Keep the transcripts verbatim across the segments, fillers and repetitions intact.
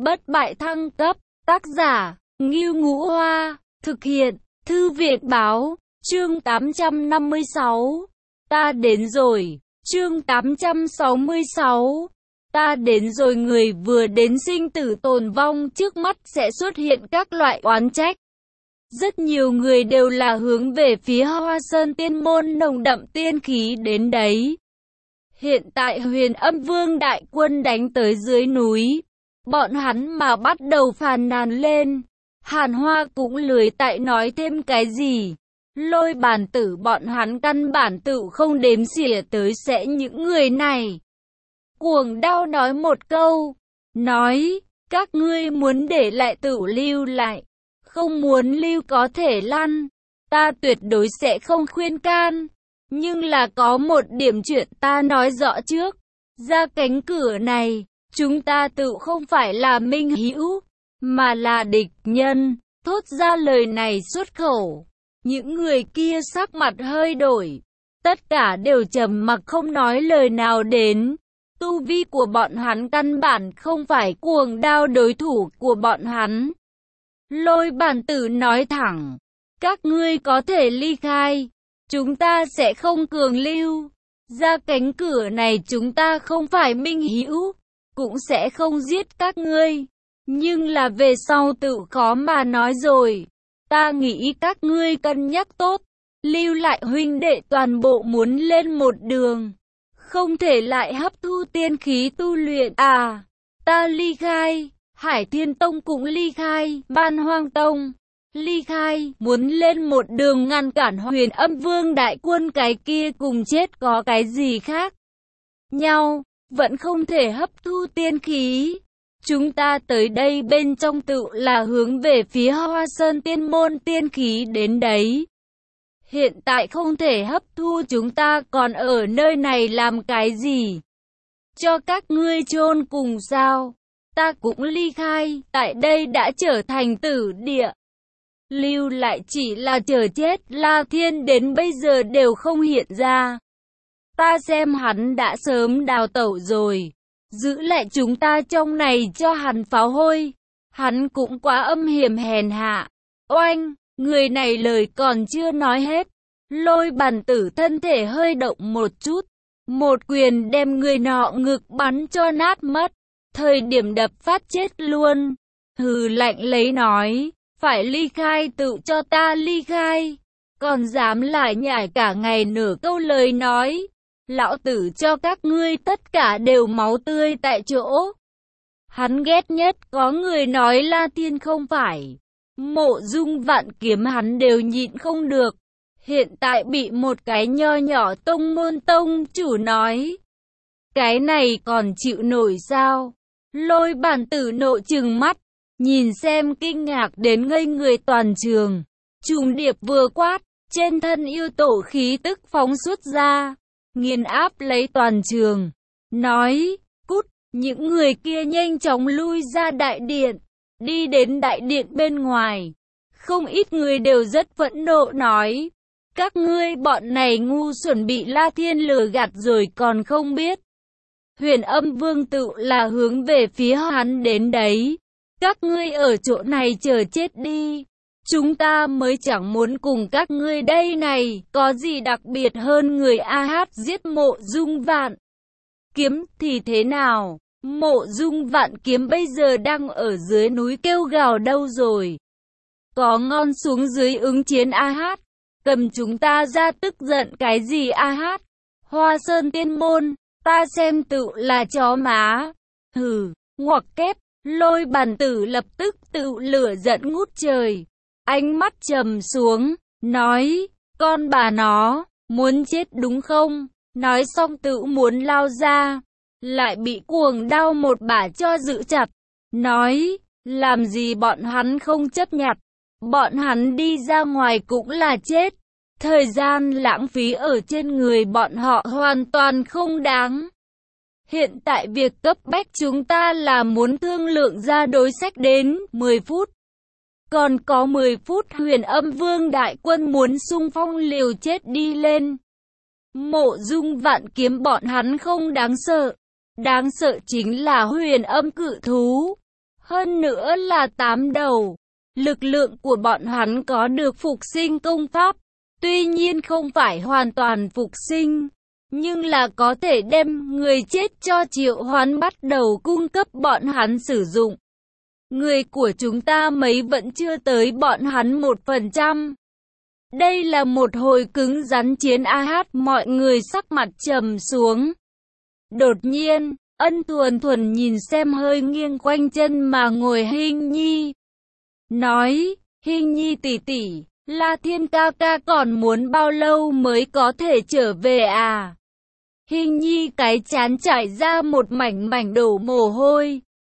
Bất bại thăng cấp, tác giả, Ngưu Ngũ Hoa, thực hiện, Thư viện Báo, chương tám trăm năm mươi sáu. Ta đến rồi, chương tám trăm sáu mươi sáu. Ta đến rồi. Người vừa đến sinh tử tồn vong trước mắt sẽ xuất hiện các loại oán trách. Rất nhiều người đều là hướng về phía Hoa Sơn Tiên Môn nồng đậm tiên khí đến đấy. Hiện tại Huyền Âm Vương đại quân đánh tới dưới núi, bọn hắn mà bắt đầu phàn nàn lên. Hàn Hoa cũng lười tại nói thêm cái gì. Lôi Bàn Tử bọn hắn căn bản tự không đếm xỉa tới sẽ những người này. Cuồng Đao nói một câu, nói, các ngươi muốn để lại tự lưu lại, không muốn lưu có thể lăn, ta tuyệt đối sẽ không khuyên can. Nhưng là có một điểm chuyện ta nói rõ trước, ra cánh cửa này, chúng ta tự không phải là minh hữu, mà là địch nhân. Thốt ra lời này xuất khẩu, những người kia sắc mặt hơi đổi, tất cả đều trầm mặc không nói lời nào đến. Tu vi của bọn hắn căn bản không phải Cuồng Đao đối thủ của bọn hắn. Lôi Bàn Tử nói thẳng, các ngươi có thể ly khai, chúng ta sẽ không cường lưu. Ra cánh cửa này chúng ta không phải minh hữu, cũng sẽ không giết các ngươi. Nhưng là về sau tự khó mà nói rồi. Ta nghĩ các ngươi cân nhắc tốt, lưu lại huynh đệ toàn bộ muốn lên một đường, không thể lại hấp thu tiên khí tu luyện à. Ta ly khai, Hải Thiên Tông cũng ly khai, Ban Hoang Tông ly khai, muốn lên một đường ngăn cản Huyền Âm Vương đại quân, cái kia cùng chết có cái gì khác nhau, vẫn không thể hấp thu tiên khí. Chúng ta tới đây bên trong tự là hướng về phía Hoa Sơn Tiên Môn tiên khí đến đấy. Hiện tại không thể hấp thu, chúng ta còn ở nơi này làm cái gì? Cho các ngươi chôn cùng sao? Ta cũng ly khai, tại đây đã trở thành tử địa. Lưu lại chỉ là chờ chết. La Thiên đến bây giờ đều không hiện ra. Ta xem hắn đã sớm đào tẩu rồi. Giữ lại chúng ta trong này cho hắn pháo hôi. Hắn cũng quá âm hiểm hèn hạ. Oanh, người này lời còn chưa nói hết. Lôi Bàn Tử thân thể hơi động một chút. Một quyền đem người nọ ngực bắn cho nát mất. Thời điểm đập phát chết luôn. Hừ lạnh lấy nói, phải ly khai tự cho ta ly khai. Còn dám lại nhải cả ngày nửa câu lời nói. Lão tử cho các ngươi tất cả đều máu tươi tại chỗ. Hắn ghét nhất có người nói La Thiên không phải. Mộ Dung Vạn Kiếm hắn đều nhịn không được. Hiện tại bị một cái nho nhỏ tông môn tông chủ nói. Cái này còn chịu nổi sao? Lôi Bàn Tử nộ trừng mắt, nhìn xem kinh ngạc đến ngây người toàn trường. Trùng điệp vừa quát, trên thân yêu tổ khí tức phóng xuất ra, nghiền áp lấy toàn trường. Nói, cút, những người kia nhanh chóng lui ra đại điện, đi đến đại điện bên ngoài. Không ít người đều rất phẫn nộ nói, các ngươi bọn này ngu xuẩn bị La Thiên lừa gạt rồi còn không biết. Huyền Âm Vương tự là hướng về phía hắn đến đấy. Các ngươi ở chỗ này chờ chết đi. Chúng ta mới chẳng muốn cùng các ngươi đây này. Có gì đặc biệt hơn người A Hát giết Mộ Dung Vạn Kiếm thì thế nào? Mộ Dung Vạn Kiếm bây giờ đang ở dưới núi kêu gào đâu rồi? Có ngon xuống dưới ứng chiến A Hát. Cầm chúng ta ra tức giận cái gì A Hát? Hoa Sơn Tiên Môn, ta xem tự là chó má. Hừ, ngoặc kép. Lôi Bàn Tử lập tức tự lửa giận ngút trời. Ánh mắt trầm xuống, nói, con bà nó, muốn chết đúng không? Nói xong tự muốn lao ra, lại bị Cuồng Đao một bả cho giữ chặt. Nói, làm gì bọn hắn không chấp nhặt, bọn hắn đi ra ngoài cũng là chết. Thời gian lãng phí ở trên người bọn họ hoàn toàn không đáng. Hiện tại việc cấp bách chúng ta là muốn thương lượng ra đối sách đến mười phút. Còn có mười phút Huyền Âm Vương đại quân muốn xung phong liều chết đi lên. Mộ Dung Vạn Kiếm bọn hắn không đáng sợ. Đáng sợ chính là Huyền Âm cự thú. hơn nữa là tám đầu. Lực lượng của bọn hắn có được phục sinh công pháp, tuy nhiên không phải hoàn toàn phục sinh, nhưng là có thể đem người chết cho triệu hoán bắt đầu cung cấp bọn hắn sử dụng. Người của chúng ta mấy vẫn chưa tới bọn hắn một phần trăm. Đây là một hồi cứng rắn chiến a hát, mọi người sắc mặt trầm xuống. Đột nhiên, Ân Thuần Thuần nhìn xem hơi nghiêng quanh chân mà ngồi Hinh Nhi. Nói, Hinh Nhi tỷ tỷ, La Thiên ca ca còn muốn bao lâu mới có thể trở về à? Hinh Nhi cái trán trải ra một mảnh mảnh đổ mồ hôi.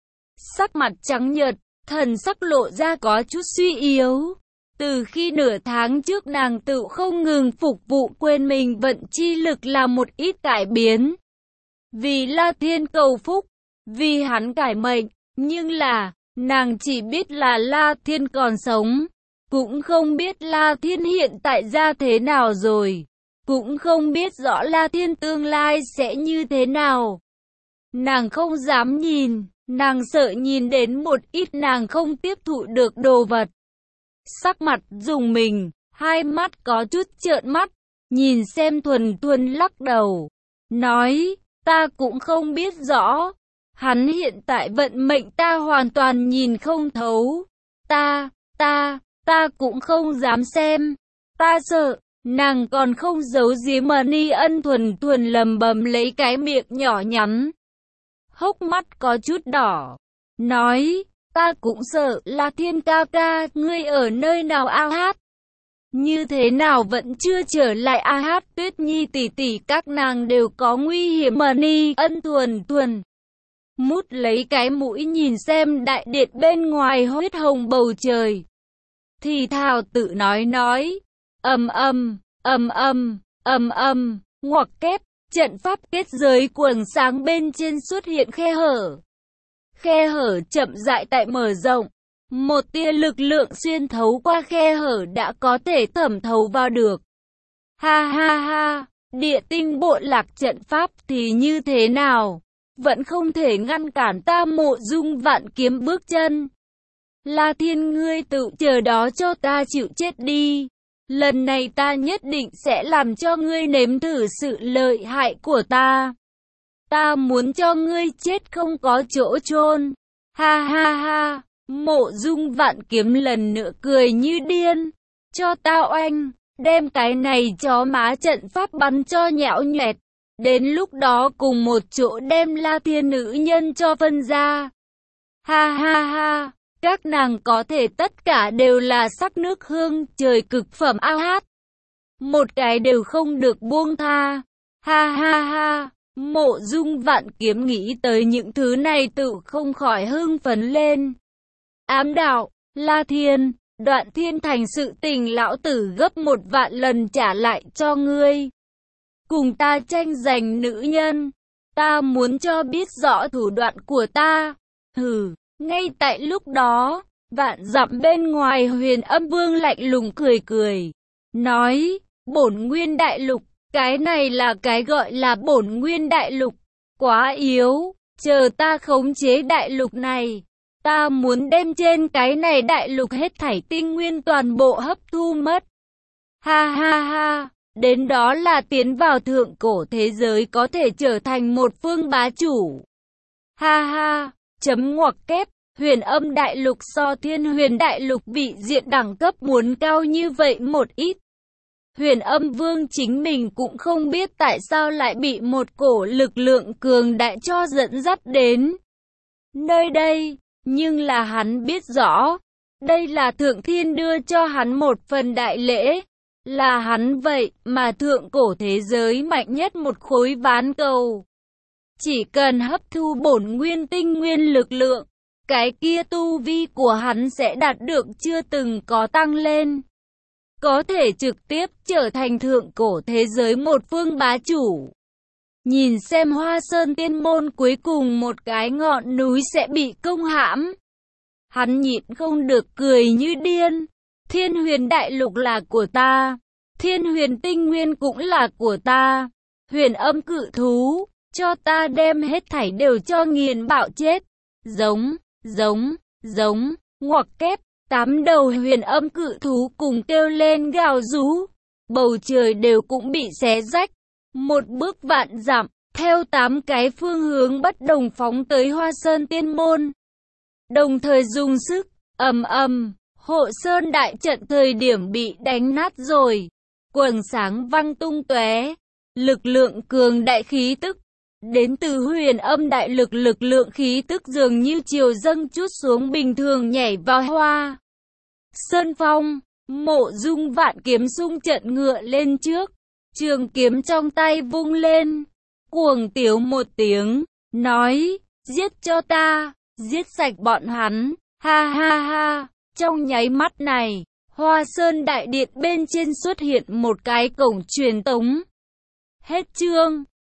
Sắc mặt trắng nhợt, thần sắc lộ ra có chút suy yếu. Từ khi nửa tháng trước nàng tự không ngừng phục vụ quên mình vận chi lực là một ít cải biến. Vì La Thiên cầu phúc, vì hắn cải mệnh, nhưng là, nàng chỉ biết là La Thiên còn sống, cũng không biết La Thiên hiện tại ra thế nào rồi, cũng không biết rõ La Thiên tương lai sẽ như thế nào. Nàng không dám nhìn, nàng sợ nhìn đến một ít nàng không tiếp thụ được đồ vật. Sắc mặt rùng mình, hai mắt có chút trợn mắt, nhìn xem Thuần Thuần lắc đầu, nói, ta cũng không biết rõ, hắn hiện tại vận mệnh ta hoàn toàn nhìn không thấu, ta, ta, ta cũng không dám xem, ta sợ, nàng còn không giấu giếm mà Ni Ân Thuần Thuần lầm bầm lấy cái miệng nhỏ nhắn, hốc mắt có chút đỏ, nói, ta cũng sợ, La Thiên ca ca, ngươi ở nơi nào a hát? Như thế nào vẫn chưa trở lại a hát? Tuyết Nhi tỷ tỷ các nàng đều có nguy hiểm mà Ni Ân Thuần Thuần. Mút lấy cái mũi nhìn xem đại điện bên ngoài huyết hồng bầu trời. Thì thào tự nói nói, ầm ầm, ầm ầm, ầm ầm, ngoặc kép, trận pháp kết giới quầng sáng bên trên xuất hiện khe hở. Khe hở chậm rãi tại mở rộng, một tia lực lượng xuyên thấu qua khe hở đã có thể thẩm thấu vào được. Ha ha ha, địa tinh bộ lạc trận pháp thì như thế nào? Vẫn không thể ngăn cản ta Mộ Dung Vạn Kiếm bước chân. La Thiên ngươi tự chờ đó cho ta chịu chết đi. Lần này ta nhất định sẽ làm cho ngươi nếm thử sự lợi hại của ta. Ta muốn cho ngươi chết không có chỗ chôn. Ha ha ha, Mộ Dung Vạn Kiếm lần nữa cười như điên. Cho ta oanh, đem cái này chó má trận pháp bắn cho nhão nhoẹt. Đến lúc đó cùng một chỗ đem La Thiên nữ nhân cho phân ra. Ha ha ha, các nàng có thể tất cả đều là sắc nước hương trời cực phẩm a hát. Một cái đều không được buông tha. Ha ha ha. Mộ Dung Vạn Kiếm nghĩ tới những thứ này tự không khỏi hưng phấn lên. Ám đạo, La Thiên, Đoạn Thiên Thành sự tình lão tử gấp một vạn lần trả lại cho ngươi. Cùng ta tranh giành nữ nhân, ta muốn cho biết rõ thủ đoạn của ta. Hừ, ngay tại lúc đó, vạn dặm bên ngoài Huyền Âm Vương lạnh lùng cười cười, nói, bổn nguyên đại lục. Cái này là cái gọi là bổn nguyên đại lục, quá yếu, chờ ta khống chế đại lục này, ta muốn đem trên cái này đại lục hết thảy tinh nguyên toàn bộ hấp thu mất. Ha ha ha, đến đó là tiến vào thượng cổ thế giới có thể trở thành một phương bá chủ. Ha ha, chấm ngoặc kép, Huyền Âm đại lục so Thiên Huyền đại lục vị diện đẳng cấp muốn cao như vậy một ít. Huyền Âm Vương chính mình cũng không biết tại sao lại bị một cổ lực lượng cường đại cho dẫn dắt đến nơi đây, nhưng là hắn biết rõ, đây là Thượng Thiên đưa cho hắn một phần đại lễ, là hắn vậy mà thượng cổ thế giới mạnh nhất một khối ván cầu. Chỉ cần hấp thu bổn nguyên tinh nguyên lực lượng, cái kia tu vi của hắn sẽ đạt được chưa từng có tăng lên. Có thể trực tiếp trở thành thượng cổ thế giới một phương bá chủ. Nhìn xem Hoa Sơn Tiên Môn cuối cùng một cái ngọn núi sẽ bị công hãm. Hắn nhịn không được cười như điên. Thiên Huyền đại lục là của ta. Thiên Huyền tinh nguyên cũng là của ta. Huyền Âm cự thú, cho ta đem hết thảy đều cho nghiền bạo chết. Giống, giống, giống, ngoặc kép, tám đầu huyền âm cự thú cùng kêu lên gào rú. Bầu trời đều cũng bị xé rách. Một bước vạn dặm, theo tám cái phương hướng bất đồng phóng tới Hoa Sơn Tiên Môn. Đồng thời dùng sức, ầm ầm, Hộ Sơn đại trận thời điểm bị đánh nát rồi. Quầng sáng văng tung tóe, lực lượng cường đại khí tức đến từ huyền âm đại lực lực lượng khí tức dường như chiều dâng chút xuống bình thường nhảy vào Hoa Sơn Phong. Mộ Dung vạn kiếm xung trận ngựa lên trước, trường kiếm trong tay vung lên, cuồng tiếu một tiếng, nói, giết cho ta, giết sạch bọn hắn, ha ha ha. Trong nháy mắt này, Hoa Sơn đại điện bên trên xuất hiện một cái cổng truyền tống. Hết chương.